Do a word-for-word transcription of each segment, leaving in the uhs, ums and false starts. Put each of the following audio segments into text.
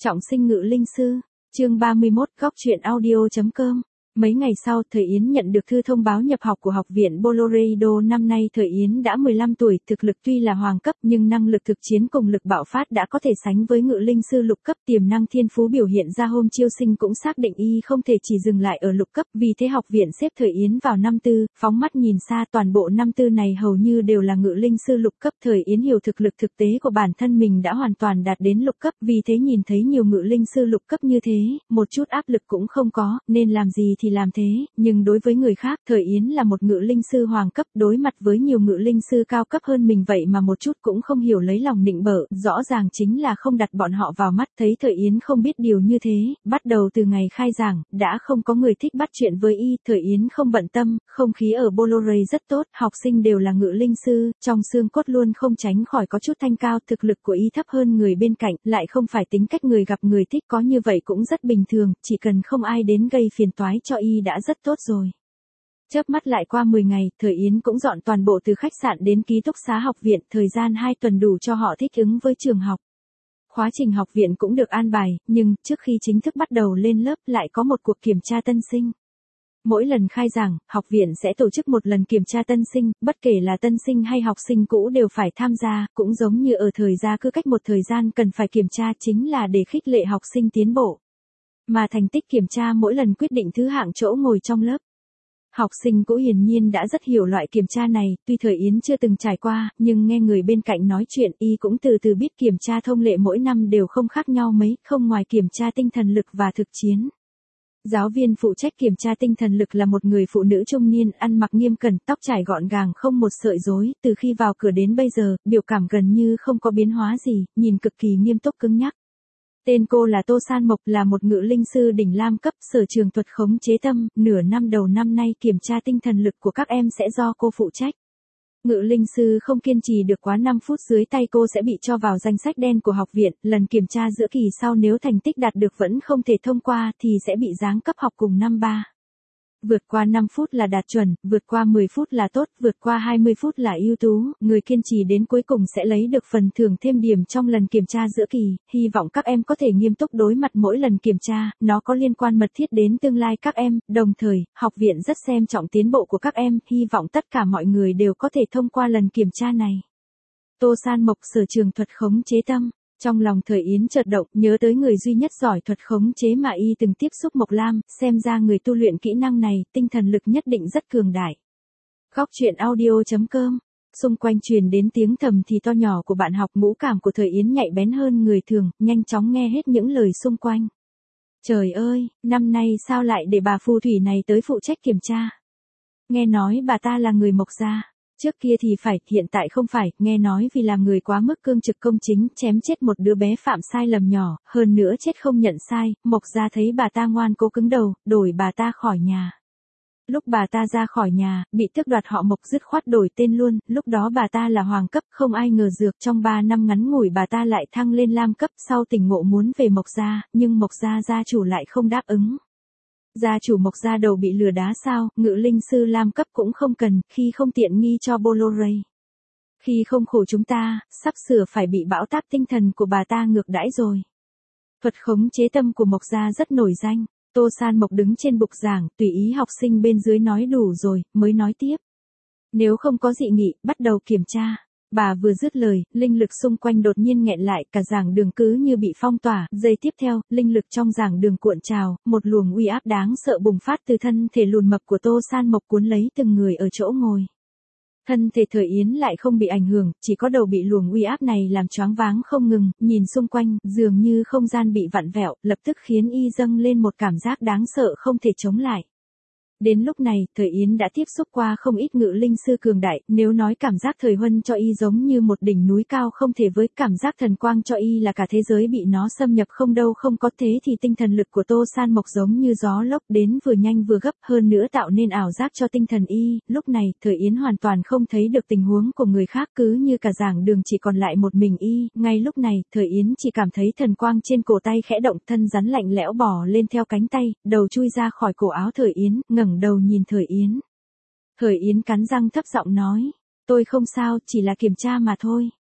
Trọng sinh ngự linh sư, chương ba mươi mốt, góc truyện audio chấm com. Mấy ngày sau, Thời Yến nhận được thư thông báo nhập học của học viện Boloredo. Năm nay Thời Yến đã mười lăm tuổi, thực lực tuy là hoàng cấp nhưng năng lực thực chiến cùng lực bạo phát đã có thể sánh với ngự linh sư lục cấp. Tiềm năng thiên phú biểu hiện ra hôm chiêu sinh cũng xác định y không thể chỉ dừng lại ở lục cấp, vì thế học viện xếp Thời Yến vào năm tư. Phóng mắt nhìn xa, toàn bộ năm tư này hầu như đều là ngự linh sư lục cấp. Thời Yến hiểu thực lực thực tế của bản thân mình đã hoàn toàn đạt đến lục cấp, vì thế nhìn thấy nhiều ngự linh sư lục cấp như thế, một chút áp lực cũng không có, nên làm gì thì làm thế. Nhưng đối với người khác, Thời Yến là một ngự linh sư hoàng cấp, đối mặt với nhiều ngự linh sư cao cấp hơn mình vậy mà một chút cũng không hiểu lấy lòng nịnh bợ, rõ ràng chính là không đặt bọn họ vào mắt. Thấy Thời Yến không biết điều như thế, bắt đầu từ ngày khai giảng, đã không có người thích bắt chuyện với y. Thời Yến không bận tâm, không khí ở Bolore rất tốt, học sinh đều là ngự linh sư, trong xương cốt luôn không tránh khỏi có chút thanh cao. Thực lực của y thấp hơn người bên cạnh, lại không phải tính cách người gặp người thích, có như vậy cũng rất bình thường, chỉ cần không ai đến gây phiền toái cho y đã rất tốt rồi. Chớp mắt lại qua mười ngày, Thời Yến cũng dọn toàn bộ từ khách sạn đến ký túc xá học viện, thời gian hai tuần đủ cho họ thích ứng với trường học. Khóa trình học viện cũng được an bài, nhưng trước khi chính thức bắt đầu lên lớp lại có một cuộc kiểm tra tân sinh. Mỗi lần khai giảng, học viện sẽ tổ chức một lần kiểm tra tân sinh, bất kể là tân sinh hay học sinh cũ đều phải tham gia, cũng giống như ở thời gia cứ cách một thời gian cần phải kiểm tra, chính là để khích lệ học sinh tiến bộ. Mà thành tích kiểm tra mỗi lần quyết định thứ hạng chỗ ngồi trong lớp. Học sinh cũ hiển nhiên đã rất hiểu loại kiểm tra này, tuy Thời Yến chưa từng trải qua, nhưng nghe người bên cạnh nói chuyện y cũng từ từ biết kiểm tra thông lệ mỗi năm đều không khác nhau mấy, không ngoài kiểm tra tinh thần lực và thực chiến. Giáo viên phụ trách kiểm tra tinh thần lực là một người phụ nữ trung niên, ăn mặc nghiêm cẩn, tóc trải gọn gàng không một sợi rối, từ khi vào cửa đến bây giờ, biểu cảm gần như không có biến hóa gì, nhìn cực kỳ nghiêm túc cứng nhắc. Tên cô là Tô San Mộc, là một ngự linh sư đỉnh lam cấp, sở trường thuật khống chế tâm. Nửa năm đầu năm nay kiểm tra tinh thần lực của các em sẽ do cô phụ trách. Ngự linh sư không kiên trì được quá năm phút dưới tay cô sẽ bị cho vào danh sách đen của học viện, lần kiểm tra giữa kỳ sau nếu thành tích đạt được vẫn không thể thông qua thì sẽ bị giáng cấp học cùng năm ba. Vượt qua năm phút là đạt chuẩn, vượt qua mười phút là tốt, vượt qua hai mươi phút là ưu tú, người kiên trì đến cuối cùng sẽ lấy được phần thưởng thêm điểm trong lần kiểm tra giữa kỳ. Hy vọng các em có thể nghiêm túc đối mặt mỗi lần kiểm tra, nó có liên quan mật thiết đến tương lai các em, đồng thời, học viện rất xem trọng tiến bộ của các em, hy vọng tất cả mọi người đều có thể thông qua lần kiểm tra này. Tô San Mộc, sở trường thuật khống chế tâm. Trong lòng Thời Yến chợt động, nhớ tới người duy nhất giỏi thuật khống chế mà y từng tiếp xúc, Mộc Lam, xem ra người tu luyện kỹ năng này, tinh thần lực nhất định rất cường đại. Góc truyện audio chấm com. Xung quanh truyền đến tiếng thầm thì to nhỏ của bạn học, ngũ cảm của Thời Yến nhạy bén hơn người thường, nhanh chóng nghe hết những lời xung quanh. Trời ơi, năm nay sao lại để bà phù thủy này tới phụ trách kiểm tra? Nghe nói bà ta là người Mộc gia. Trước kia thì phải, hiện tại không phải, nghe nói vì làm người quá mức cương trực công chính, chém chết một đứa bé phạm sai lầm nhỏ, hơn nữa chết không nhận sai, Mộc gia thấy bà ta ngoan cố cứng đầu, đổi bà ta khỏi nhà. Lúc bà ta ra khỏi nhà, bị tước đoạt họ Mộc, dứt khoát đổi tên luôn, lúc đó bà ta là hoàng cấp, không ai ngờ dược trong ba năm ngắn ngủi bà ta lại thăng lên lam cấp, sau tỉnh ngộ muốn về Mộc gia, nhưng Mộc gia gia chủ lại không đáp ứng. Gia chủ Mộc gia đầu bị lừa đá sao, ngự linh sư lam cấp cũng không cần, khi không tiện nghi cho Bolore. Khi không khổ chúng ta, sắp sửa phải bị bão táp tinh thần của bà ta ngược đãi rồi. Thuật khống chế tâm của Mộc gia rất nổi danh. Tô San Mộc đứng trên bục giảng, tùy ý học sinh bên dưới nói đủ rồi, mới nói tiếp. Nếu không có dị nghị, bắt đầu kiểm tra. Bà vừa dứt lời, linh lực xung quanh đột nhiên nghẹn lại, cả giảng đường cứ như bị phong tỏa. Giây tiếp theo, linh lực trong giảng đường cuộn trào, một luồng uy áp đáng sợ bùng phát từ thân thể lùn mập của Tô San Mộc cuốn lấy từng người ở chỗ ngồi. Thân thể Thời Yến lại không bị ảnh hưởng, chỉ có đầu bị luồng uy áp này làm choáng váng không ngừng, nhìn xung quanh, dường như không gian bị vặn vẹo, lập tức khiến y dâng lên một cảm giác đáng sợ không thể chống lại. Đến lúc này, Thời Yến đã tiếp xúc qua không ít ngự linh sư cường đại, nếu nói cảm giác Thời Huân cho y giống như một đỉnh núi cao không thể với, cảm giác Thần Quang cho y là cả thế giới bị nó xâm nhập không đâu không có, thế thì tinh thần lực của Tô San Mộc giống như gió lốc đến vừa nhanh vừa gấp, hơn nữa tạo nên ảo giác cho tinh thần y. Lúc này, Thời Yến hoàn toàn không thấy được tình huống của người khác, cứ như cả giảng đường chỉ còn lại một mình y. Ngay lúc này, Thời Yến chỉ cảm thấy thần quang trên cổ tay khẽ động, thân rắn lạnh lẽo bò lên theo cánh tay, đầu chui ra khỏi cổ áo Thời Yến, ngẩng đầu nhìn Thời Yến. Thời Yến cắn răng thấp giọng nói, tôi không sao, chỉ là kiểm tra mà thôi.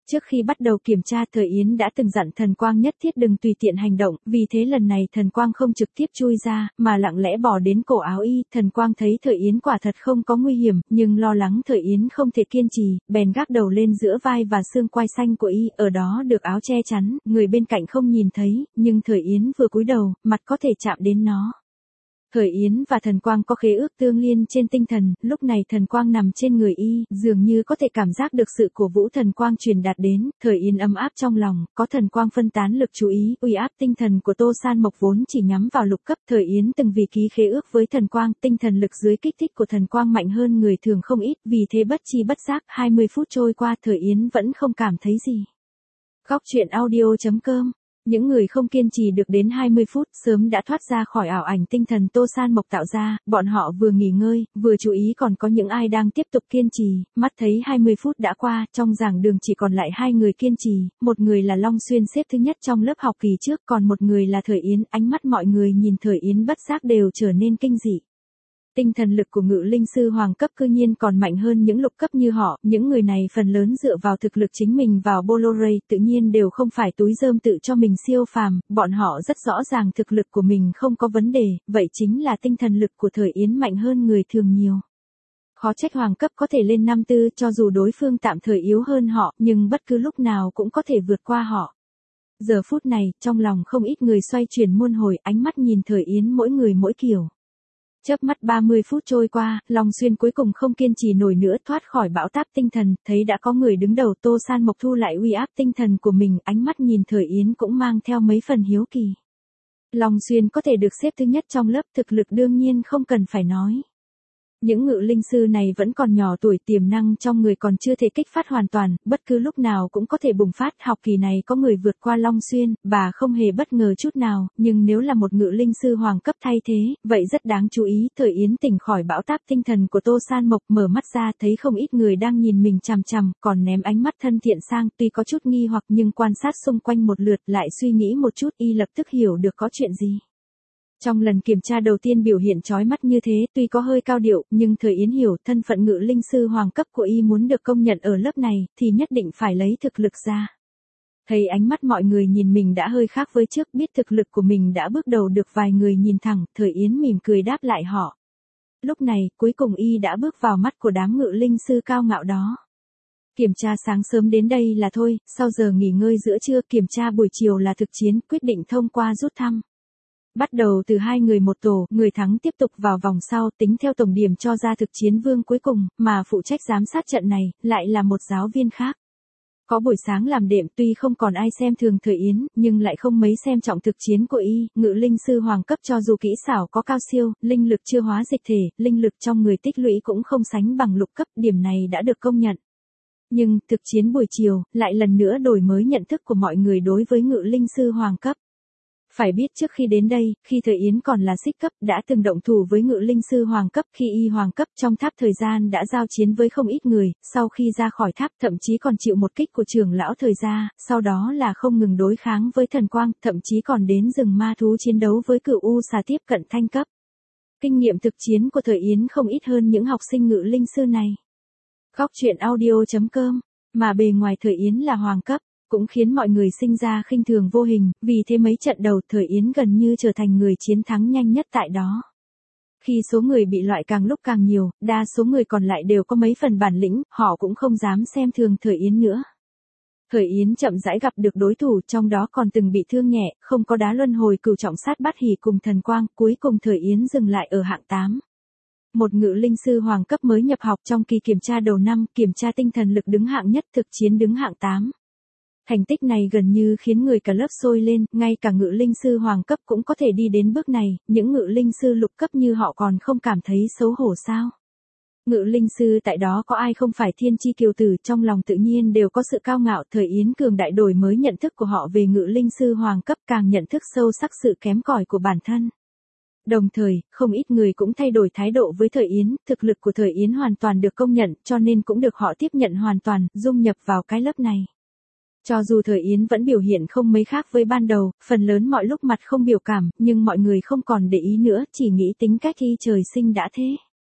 Trước khi bắt đầu kiểm tra Thời Yến đã từng dặn Thần Quang nhất thiết đừng tùy tiện hành động, vì thế lần này Thần Quang không trực tiếp chui ra, mà lặng lẽ bò đến cổ áo y. Thần Quang thấy Thời Yến quả thật không có nguy hiểm, nhưng lo lắng Thời Yến không thể kiên trì, bèn gác đầu lên giữa vai và xương quai xanh của y, ở đó được áo che chắn, người bên cạnh không nhìn thấy, nhưng Thời Yến vừa cúi đầu, mặt có thể chạm đến nó. Thời Yến và Thần Quang có khế ước tương liên trên tinh thần, lúc này Thần Quang nằm trên người y, dường như có thể cảm giác được sự cổ vũ Thần Quang truyền đạt đến, Thời Yến ấm áp trong lòng, có Thần Quang phân tán lực chú ý, uy áp tinh thần của Tô San Mộc vốn chỉ nhắm vào lục cấp. Thời Yến từng vì ký khế ước với Thần Quang, tinh thần lực dưới kích thích của Thần Quang mạnh hơn người thường không ít, vì thế bất chi bất giác, hai mươi phút trôi qua Thời Yến vẫn không cảm thấy gì. Góc truyện audio chấm com. Những người không kiên trì được đến hai mươi phút sớm đã thoát ra khỏi ảo ảnh tinh thần Tô San Mộc tạo ra, bọn họ vừa nghỉ ngơi, vừa chú ý còn có những ai đang tiếp tục kiên trì, mắt thấy hai mươi phút đã qua, trong giảng đường chỉ còn lại hai người kiên trì, một người là Long Xuyên xếp thứ nhất trong lớp học kỳ trước, còn một người là Thời Yến. Ánh mắt mọi người nhìn Thời Yến bất giác đều trở nên kinh dị. Tinh thần lực của ngự linh sư hoàng cấp cư nhiên còn mạnh hơn những lục cấp như họ, những người này phần lớn dựa vào thực lực chính mình vào Bolorey, tự nhiên đều không phải túi rơm tự cho mình siêu phàm, bọn họ rất rõ ràng thực lực của mình không có vấn đề, vậy chính là tinh thần lực của Thời Yến mạnh hơn người thường nhiều. Khó trách hoàng cấp có thể lên năm tư, cho dù đối phương tạm thời yếu hơn họ, nhưng bất cứ lúc nào cũng có thể vượt qua họ. Giờ phút này, trong lòng không ít người xoay chuyển muôn hồi, ánh mắt nhìn Thời Yến mỗi người mỗi kiểu. Chớp mắt ba mươi phút trôi qua, Long Xuyên cuối cùng không kiên trì nổi nữa, thoát khỏi bão táp tinh thần, thấy đã có người đứng đầu. Tô San Mộc thu lại uy áp tinh thần của mình, ánh mắt nhìn Thời Yến cũng mang theo mấy phần hiếu kỳ. Long Xuyên có thể được xếp thứ nhất trong lớp, thực lực đương nhiên không cần phải nói. Những ngự linh sư này vẫn còn nhỏ tuổi, tiềm năng trong người còn chưa thể kích phát hoàn toàn, bất cứ lúc nào cũng có thể bùng phát. Học kỳ này có người vượt qua Long Xuyên, bà không hề bất ngờ chút nào, nhưng nếu là một ngự linh sư hoàng cấp thay thế, vậy rất đáng chú ý. Thời Yến tỉnh khỏi bão táp tinh thần của Tô San Mộc, mở mắt ra thấy không ít người đang nhìn mình chằm chằm, còn ném ánh mắt thân thiện sang, tuy có chút nghi hoặc nhưng quan sát xung quanh một lượt lại suy nghĩ một chút, y lập tức hiểu được có chuyện gì. Trong lần kiểm tra đầu tiên biểu hiện chói mắt như thế, tuy có hơi cao điệu, nhưng Thời Yến hiểu thân phận ngự linh sư hoàng cấp của y muốn được công nhận ở lớp này, thì nhất định phải lấy thực lực ra. Thấy ánh mắt mọi người nhìn mình đã hơi khác với trước, biết thực lực của mình đã bước đầu được vài người nhìn thẳng, Thời Yến mỉm cười đáp lại họ. Lúc này, cuối cùng y đã bước vào mắt của đám ngự linh sư cao ngạo đó. Kiểm tra sáng sớm đến đây là thôi, sau giờ nghỉ ngơi giữa trưa, kiểm tra buổi chiều là thực chiến, quyết định thông qua rút thăm. Bắt đầu từ hai người một tổ, người thắng tiếp tục vào vòng sau, tính theo tổng điểm cho ra thực chiến vương cuối cùng, mà phụ trách giám sát trận này, lại là một giáo viên khác. Có buổi sáng làm đệm, tuy không còn ai xem thường Thời Yến, nhưng lại không mấy xem trọng thực chiến của y. Ngự linh sư hoàng cấp cho dù kỹ xảo có cao siêu, linh lực chưa hóa dịch thể, linh lực trong người tích lũy cũng không sánh bằng lục cấp, điểm này đã được công nhận. Nhưng, thực chiến buổi chiều, lại lần nữa đổi mới nhận thức của mọi người đối với ngự linh sư hoàng cấp. Phải biết trước khi đến đây, khi Thời Yến còn là xích cấp, đã từng động thủ với ngự linh sư hoàng cấp, khi y hoàng cấp trong tháp thời gian đã giao chiến với không ít người, sau khi ra khỏi tháp thậm chí còn chịu một kích của trưởng lão thời gia, sau đó là không ngừng đối kháng với thần quang, thậm chí còn đến rừng ma thú chiến đấu với cửu u xà tiếp cận thanh cấp. Kinh nghiệm thực chiến của Thời Yến không ít hơn những học sinh ngự linh sư này. Góc truyện audio chấm com, mà bề ngoài Thời Yến là hoàng cấp, cũng khiến mọi người sinh ra khinh thường vô hình, vì thế mấy trận đầu Thời Yến gần như trở thành người chiến thắng nhanh nhất tại đó. Khi số người bị loại càng lúc càng nhiều, đa số người còn lại đều có mấy phần bản lĩnh, họ cũng không dám xem thường Thời Yến nữa. Thời Yến chậm rãi gặp được đối thủ, trong đó còn từng bị thương nhẹ, không có đá luân hồi cửu trọng sát bát hỉ cùng thần quang, cuối cùng Thời Yến dừng lại ở hạng tám. Một ngự linh sư hoàng cấp mới nhập học trong kỳ kiểm tra đầu năm, kiểm tra tinh thần lực đứng hạng nhất, thực chiến đứng hạng tám. Thành tích này gần như khiến người cả lớp sôi lên, ngay cả ngự linh sư hoàng cấp cũng có thể đi đến bước này, những ngự linh sư lục cấp như họ còn không cảm thấy xấu hổ sao? Ngự linh sư tại đó có ai không phải thiên chi kiều tử, trong lòng tự nhiên đều có sự cao ngạo. Thời Yến cường đại đổi mới nhận thức của họ về ngự linh sư hoàng cấp, càng nhận thức sâu sắc sự kém cỏi của bản thân. Đồng thời, không ít người cũng thay đổi thái độ với Thời Yến, thực lực của Thời Yến hoàn toàn được công nhận, cho nên cũng được họ tiếp nhận hoàn toàn, dung nhập vào cái lớp này. Cho dù Thời Yến vẫn biểu hiện không mấy khác với ban đầu, phần lớn mọi lúc mặt không biểu cảm, nhưng mọi người không còn để ý nữa, chỉ nghĩ tính cách y trời sinh đã thế.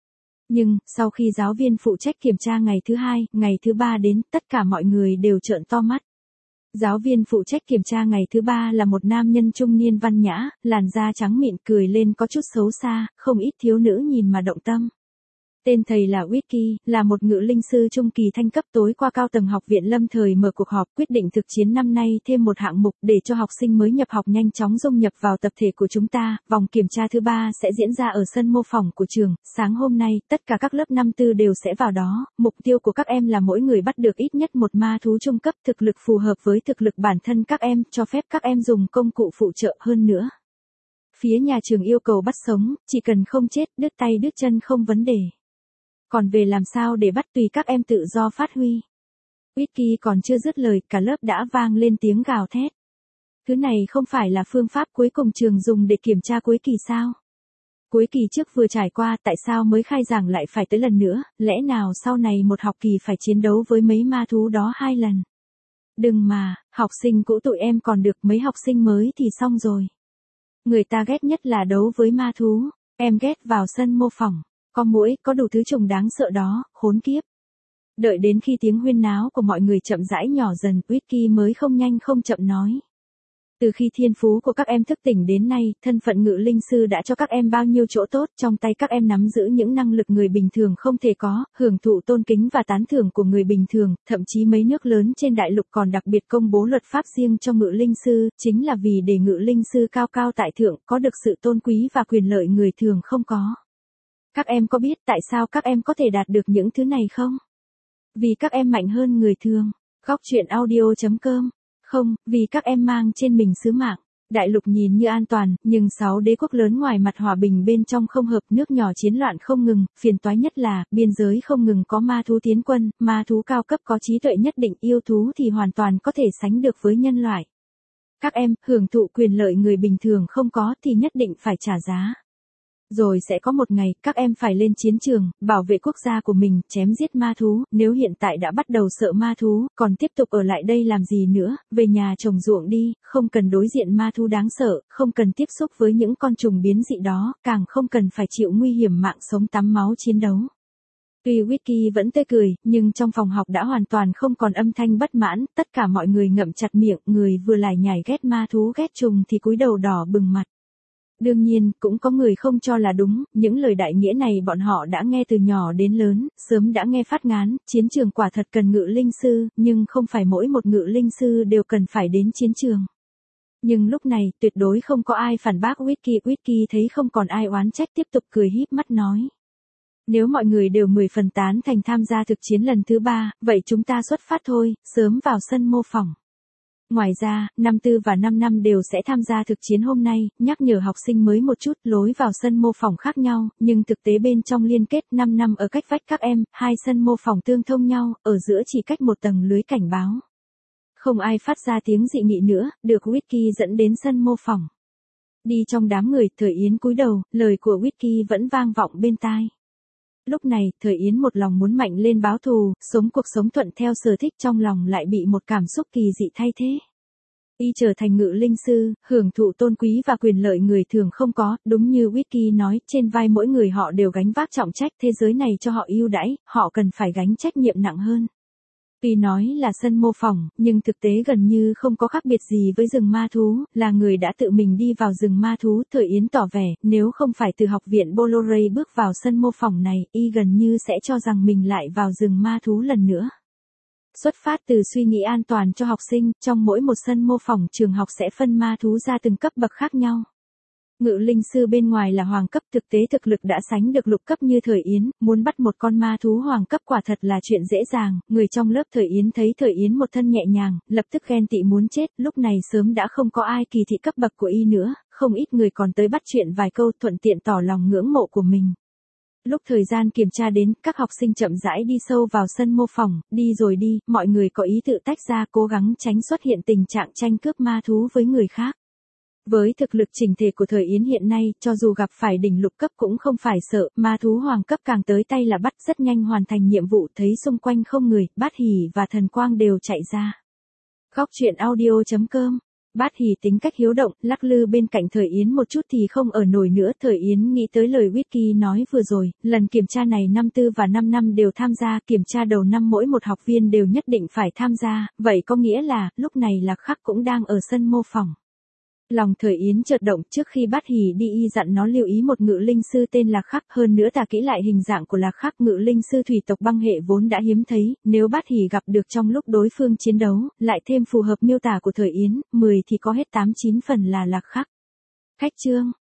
Nhưng, sau khi giáo viên phụ trách kiểm tra ngày thứ hai, ngày thứ ba đến, tất cả mọi người đều trợn to mắt. Giáo viên phụ trách kiểm tra ngày thứ ba là một nam nhân trung niên văn nhã, làn da trắng mịn, cười lên có chút xấu xa, không ít thiếu nữ nhìn mà động tâm. Tên thầy là Whisky, là một ngự linh sư trung kỳ thanh cấp. Tối qua cao tầng học viện lâm thời mở cuộc họp quyết định thực chiến năm nay thêm một hạng mục để cho học sinh mới nhập học nhanh chóng dung nhập vào tập thể của chúng ta. Vòng kiểm tra thứ ba sẽ diễn ra ở sân mô phỏng của trường. Sáng hôm nay, tất cả các lớp năm tư đều sẽ vào đó. Mục tiêu của các em là mỗi người bắt được ít nhất một ma thú trung cấp thực lực phù hợp với thực lực bản thân các em, cho phép các em dùng công cụ phụ trợ hơn nữa. Phía nhà trường yêu cầu bắt sống, chỉ cần không chết, đứt tay đứt chân không vấn đề. Còn về làm sao để bắt tùy các em tự do phát huy. Whisky còn chưa dứt lời, cả lớp đã vang lên tiếng gào thét. Thứ này không phải là phương pháp cuối cùng trường dùng để kiểm tra cuối kỳ sao? Cuối kỳ trước vừa trải qua, tại sao mới khai giảng lại phải tới lần nữa, lẽ nào sau này một học kỳ phải chiến đấu với mấy ma thú đó hai lần? Đừng mà, học sinh cũ tụi em còn được, mấy học sinh mới thì xong rồi. Người ta ghét nhất là đấu với ma thú, em ghét vào sân mô phỏng. Có muỗi, có đủ thứ trùng đáng sợ đó, khốn kiếp. Đợi đến khi tiếng huyên náo của mọi người chậm rãi nhỏ dần, Whisky mới không nhanh không chậm nói. Từ khi thiên phú của các em thức tỉnh đến nay, thân phận ngự linh sư đã cho các em bao nhiêu chỗ tốt, trong tay các em nắm giữ những năng lực người bình thường không thể có, hưởng thụ tôn kính và tán thưởng của người bình thường, thậm chí mấy nước lớn trên đại lục còn đặc biệt công bố luật pháp riêng cho ngự linh sư, chính là vì để ngự linh sư cao cao tại thượng, có được sự tôn quý và quyền lợi người thường không có. Các em có biết tại sao các em có thể đạt được những thứ này không? Vì các em mạnh hơn người thường. Góc truyện audio chấm com. Không, vì các em mang trên mình sứ mạng. Đại lục nhìn như an toàn, nhưng sáu đế quốc lớn ngoài mặt hòa bình bên trong không hợp, nước nhỏ chiến loạn không ngừng, phiền toái nhất là, biên giới không ngừng có ma thú tiến quân, ma thú cao cấp có trí tuệ nhất định, yêu thú thì hoàn toàn có thể sánh được với nhân loại. Các em, hưởng thụ quyền lợi người bình thường không có thì nhất định phải trả giá. Rồi sẽ có một ngày, các em phải lên chiến trường, bảo vệ quốc gia của mình, chém giết ma thú, nếu hiện tại đã bắt đầu sợ ma thú, còn tiếp tục ở lại đây làm gì nữa, về nhà trồng ruộng đi, không cần đối diện ma thú đáng sợ, không cần tiếp xúc với những con trùng biến dị đó, càng không cần phải chịu nguy hiểm mạng sống tắm máu chiến đấu. Tuy Whisky vẫn tươi cười, nhưng trong phòng học đã hoàn toàn không còn âm thanh bất mãn, tất cả mọi người ngậm chặt miệng, người vừa lải nhải ghét ma thú ghét trùng thì cúi đầu đỏ bừng mặt. Đương nhiên, cũng có người không cho là đúng, những lời đại nghĩa này bọn họ đã nghe từ nhỏ đến lớn, sớm đã nghe phát ngán, chiến trường quả thật cần ngự linh sư, nhưng không phải mỗi một ngự linh sư đều cần phải đến chiến trường. Nhưng lúc này, tuyệt đối không có ai phản bác Whisky. Whisky thấy không còn ai oán trách, tiếp tục cười híp mắt nói. Nếu mọi người đều mười phần tán thành tham gia thực chiến lần thứ ba, vậy chúng ta xuất phát thôi, sớm vào sân mô phỏng. Ngoài ra, năm tư và năm năm đều sẽ tham gia thực chiến hôm nay, nhắc nhở học sinh mới một chút, lối vào sân mô phỏng khác nhau, nhưng thực tế bên trong liên kết năm năm ở cách vách các em, hai sân mô phỏng tương thông nhau, ở giữa chỉ cách một tầng lưới cảnh báo. Không ai phát ra tiếng dị nghị nữa, được Whisky dẫn đến sân mô phỏng. Đi trong đám người, Thời Yến cúi đầu, lời của Whisky vẫn vang vọng bên tai. Lúc này, Thời Yến một lòng muốn mạnh lên báo thù, sống cuộc sống thuận theo sở thích, trong lòng lại bị một cảm xúc kỳ dị thay thế. Y trở thành ngự linh sư, hưởng thụ tôn quý và quyền lợi người thường không có, đúng như Whisky nói, trên vai mỗi người họ đều gánh vác trọng trách, thế giới này cho họ ưu đãi, họ cần phải gánh trách nhiệm nặng hơn. Tuy nói là sân mô phỏng, nhưng thực tế gần như không có khác biệt gì với rừng ma thú, là người đã tự mình đi vào rừng ma thú. Thời Yến tỏ vẻ, nếu không phải từ học viện Bolorey bước vào sân mô phỏng này, y gần như sẽ cho rằng mình lại vào rừng ma thú lần nữa. Xuất phát từ suy nghĩ an toàn cho học sinh, trong mỗi một sân mô phỏng trường học sẽ phân ma thú ra từng cấp bậc khác nhau. Ngự linh sư bên ngoài là hoàng cấp, thực tế thực lực đã sánh được lục cấp như Thời Yến, muốn bắt một con ma thú hoàng cấp quả thật là chuyện dễ dàng, người trong lớp Thời Yến thấy Thời Yến một thân nhẹ nhàng, lập tức ghen tị muốn chết, lúc này sớm đã không có ai kỳ thị cấp bậc của y nữa, không ít người còn tới bắt chuyện vài câu thuận tiện tỏ lòng ngưỡng mộ của mình. Lúc thời gian kiểm tra đến, các học sinh chậm rãi đi sâu vào sân mô phỏng, đi rồi đi, mọi người có ý tự tách ra cố gắng tránh xuất hiện tình trạng tranh cướp ma thú với người khác. Với thực lực chỉnh thể của Thời Yến hiện nay, cho dù gặp phải đỉnh lục cấp cũng không phải sợ, ma thú hoàng cấp càng tới tay là bắt, rất nhanh hoàn thành nhiệm vụ, thấy xung quanh không người, Bát Hỉ và Thần Quang đều chạy ra. Góc truyện audio chấm com Bát Hỷ tính cách hiếu động, lắc lư bên cạnh Thời Yến một chút thì không ở nổi nữa. Thời Yến nghĩ tới lời Whisky nói vừa rồi, lần kiểm tra này năm tư và năm năm đều tham gia, kiểm tra đầu năm mỗi một học viên đều nhất định phải tham gia, vậy có nghĩa là, lúc này Lạc Khắc cũng đang ở sân mô phỏng. Lòng Thời Yến chợt động, trước khi Bát Hỷ đi y dặn nó lưu ý một ngự linh sư tên Lạc Khắc, hơn nữa tả kỹ lại hình dạng của Lạc Khắc. Ngự linh sư thủy tộc băng hệ vốn đã hiếm thấy, nếu Bát Hỷ gặp được trong lúc đối phương chiến đấu, lại thêm phù hợp miêu tả của Thời Yến, mười thì có hết tám chín phần là Lạc Khắc. Khách trương